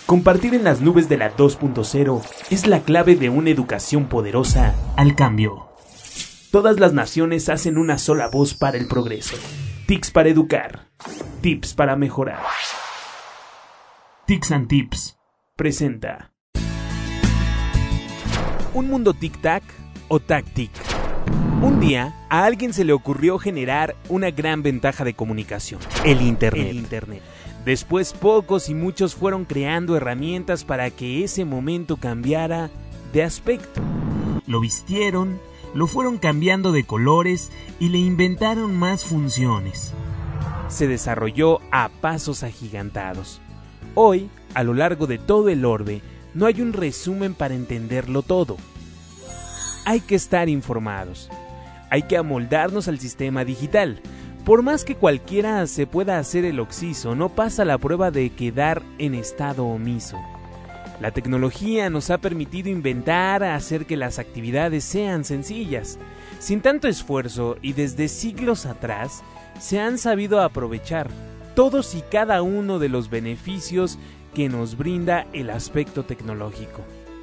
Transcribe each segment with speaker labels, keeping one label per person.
Speaker 1: Compartir en las nubes de la 2.0 es la clave de una educación poderosa al cambio. Todas las naciones hacen una sola voz para el progreso. TICS para educar. Tips para mejorar. TICS and Tips presenta Un mundo tic-tac o tac-tic. Un día, a alguien se le ocurrió generar una gran ventaja de comunicación, el Internet. Después, pocos y muchos fueron creando herramientas para que ese momento cambiara de aspecto. Lo vistieron, lo fueron cambiando de colores y le inventaron más funciones. Se desarrolló a pasos agigantados. Hoy, a lo largo de todo el orbe, no hay un resumen para entenderlo todo. Hay que estar informados. Hay que amoldarnos al sistema digital. Por más que cualquiera se pueda hacer el oxiso, no pasa la prueba de quedar en estado omiso. La tecnología nos ha permitido inventar, hacer que las actividades sean sencillas. Sin tanto esfuerzo y desde siglos atrás, se han sabido aprovechar todos y cada uno de los beneficios que nos brinda el aspecto tecnológico.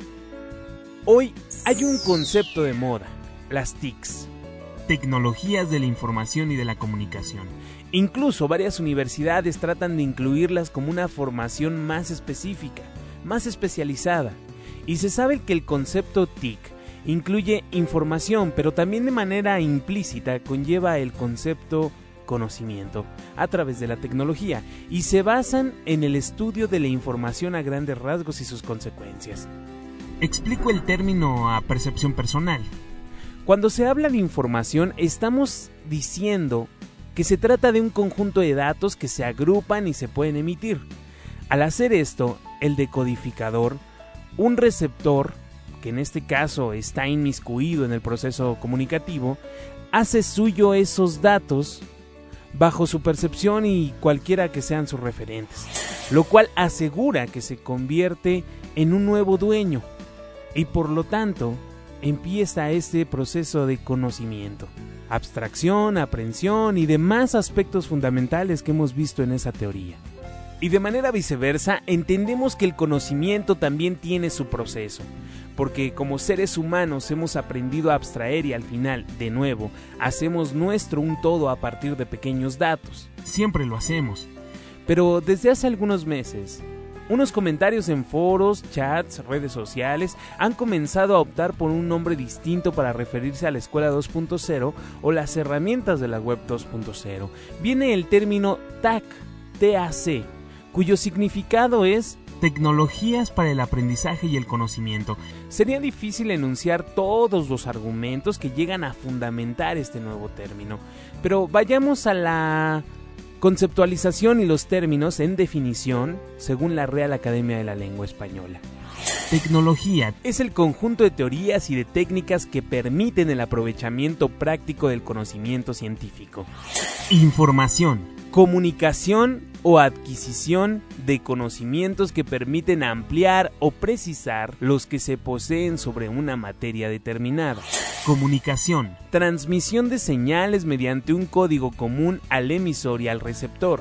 Speaker 1: Hoy hay un concepto de moda, las TICs. Tecnologías de la información y de la comunicación. Incluso varias universidades tratan de incluirlas como una formación más específica, más especializada. Y se sabe que el concepto TIC incluye información, pero también de manera implícita conlleva el concepto conocimiento a través de la tecnología y se basan en el estudio de la información a grandes rasgos y sus consecuencias. Explico el término a percepción personal. Cuando se habla de información, estamos diciendo que se trata de un conjunto de datos que se agrupan y se pueden emitir. Al hacer esto, el decodificador, un receptor, que en este caso está inmiscuido en el proceso comunicativo, hace suyo esos datos bajo su percepción y cualquiera que sean sus referentes, lo cual asegura que se convierte en un nuevo dueño y por lo tanto empieza este proceso de conocimiento, abstracción, aprehensión y demás aspectos fundamentales que hemos visto en esa teoría. Y de manera viceversa, entendemos que el conocimiento también tiene su proceso, porque como seres humanos hemos aprendido a abstraer y al final, de nuevo, hacemos nuestro un todo a partir de pequeños datos. Siempre lo hacemos. Pero desde hace algunos meses, unos comentarios en foros, chats, redes sociales han comenzado a optar por un nombre distinto para referirse a la escuela 2.0 o las herramientas de la web 2.0. Viene el término TAC, TAC, cuyo significado es tecnologías para el aprendizaje y el conocimiento. Sería difícil enunciar todos los argumentos que llegan a fundamentar este nuevo término, pero vayamos a la conceptualización y los términos en definición según la Real Academia de la Lengua Española. Tecnología es el conjunto de teorías y de técnicas que permiten el aprovechamiento práctico del conocimiento científico. Información, comunicación o adquisición de conocimientos que permiten ampliar o precisar los que se poseen sobre una materia determinada. Comunicación, transmisión de señales mediante un código común al emisor y al receptor.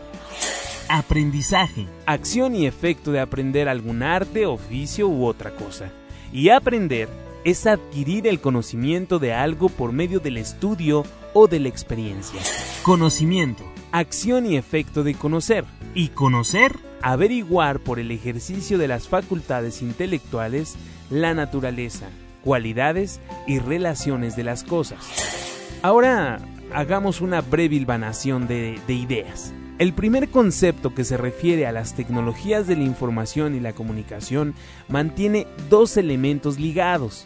Speaker 1: Aprendizaje, acción y efecto de aprender algún arte, oficio u otra cosa. Y aprender es adquirir el conocimiento de algo por medio del estudio o de la experiencia. Conocimiento, acción y efecto de conocer. Y conocer, averiguar por el ejercicio de las facultades intelectuales la naturaleza, cualidades y relaciones de las cosas. Ahora hagamos una breve hilvanación de ideas. El primer concepto que se refiere a las tecnologías de la información y la comunicación mantiene dos elementos ligados.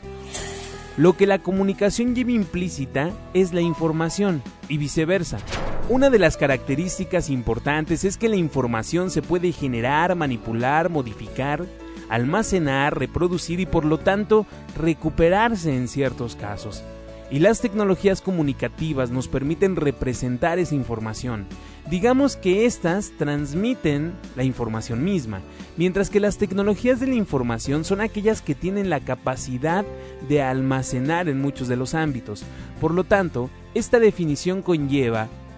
Speaker 1: Lo que la comunicación lleva implícita es la información y viceversa. Una de las características importantes es que la información se puede generar, manipular, modificar, almacenar, reproducir y por lo tanto recuperarse en ciertos casos. Y las tecnologías comunicativas nos permiten representar esa información. Digamos que éstas transmiten la información misma, mientras que las tecnologías de la información son aquellas que tienen la capacidad de almacenar en muchos de los ámbitos. Por lo tanto, esta definición conlleva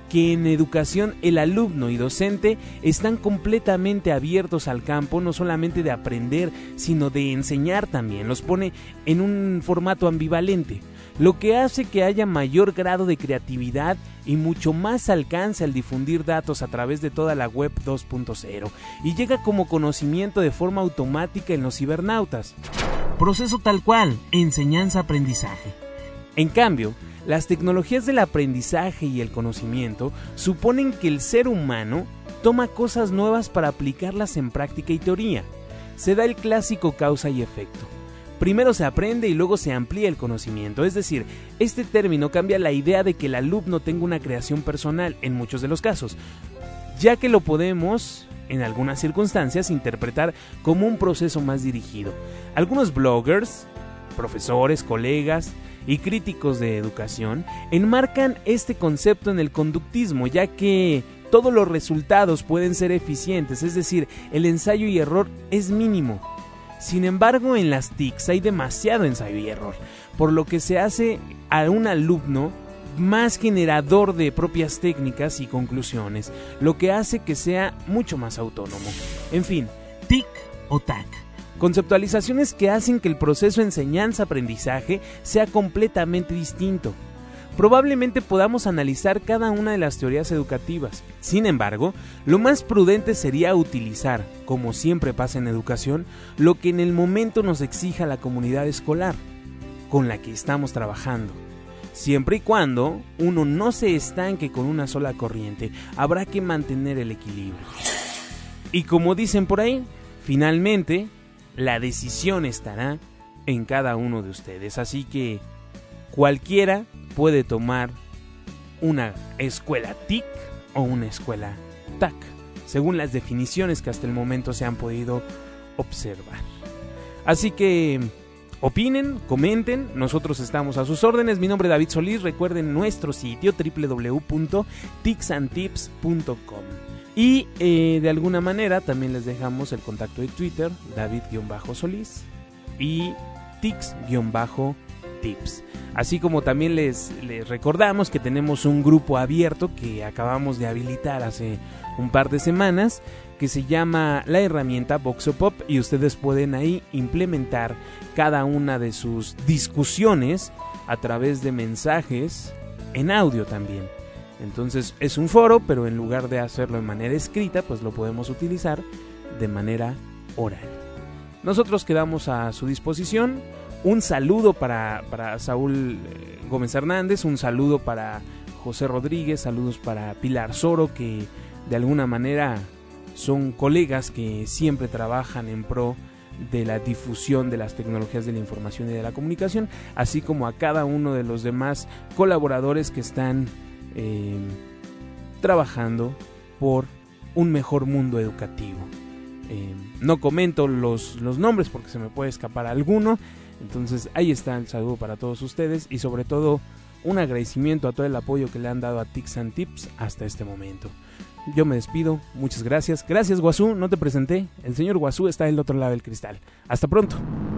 Speaker 1: que en educación el alumno y docente están completamente abiertos al campo, no solamente de aprender, sino de enseñar también. Los pone en un formato ambivalente, lo que hace que haya mayor grado de creatividad y mucho más alcance al difundir datos a través de toda la web 2.0, y llega como conocimiento de forma automática en los cibernautas. Proceso tal cual, enseñanza-aprendizaje. En cambio, las tecnologías del aprendizaje y el conocimiento suponen que el ser humano toma cosas nuevas para aplicarlas en práctica y teoría. Se da el clásico causa y efecto. Primero se aprende y luego se amplía el conocimiento, es decir, este término cambia la idea de que el alumno tenga una creación personal en muchos de los casos, ya que lo podemos, en algunas circunstancias, interpretar como un proceso más dirigido. Algunos bloggers, profesores, colegas y críticos de educación enmarcan este concepto en el conductismo, ya que todos los resultados pueden ser eficientes, es decir, el ensayo y error es mínimo. Sin embargo, en las TICs hay demasiado ensayo y error, por lo que se hace a un alumno más generador de propias técnicas y conclusiones, lo que hace que sea mucho más autónomo. En fin, TIC o TAC. Conceptualizaciones que hacen que el proceso enseñanza-aprendizaje sea completamente distinto. Probablemente podamos analizar cada una de las teorías educativas. Sin embargo, lo más prudente sería utilizar, como siempre pasa en educación, lo que en el momento nos exija la comunidad escolar con la que estamos trabajando. Siempre y cuando uno no se estanque con una sola corriente, habrá que mantener el equilibrio. Y como dicen por ahí, finalmente, la decisión estará en cada uno de ustedes. Así que cualquiera puede tomar una escuela TIC o una escuela TAC, según las definiciones que hasta el momento se han podido observar. Así que opinen, comenten, nosotros estamos a sus órdenes. Mi nombre es David Solís, recuerden nuestro sitio www.ticsandtips.com. Y de alguna manera también les dejamos el contacto de Twitter, David-Solís y Tics-Tips. Así como también les recordamos que tenemos un grupo abierto que acabamos de habilitar hace un par de semanas, que se llama la herramienta Voxopop, y ustedes pueden ahí implementar cada una de sus discusiones a través de mensajes en audio también. Entonces es un foro, pero en lugar de hacerlo de manera escrita, pues lo podemos utilizar de manera oral. Nosotros quedamos a su disposición. Un saludo para Saúl Gómez Hernández, un saludo para José Rodríguez, saludos para Pilar Soro, que de alguna manera son colegas que siempre trabajan en pro de la difusión de las tecnologías de la información y de la comunicación, así como a cada uno de los demás colaboradores que están trabajando por un mejor mundo educativo. No comento los nombres porque se me puede escapar alguno. Entonces ahí está el saludo para todos ustedes, y sobre todo un agradecimiento a todo el apoyo que le han dado a Tics and Tips hasta este momento. Yo me despido, muchas gracias. Gracias, Guazú, no te presenté. El señor Guazú está del otro lado del cristal. Hasta pronto.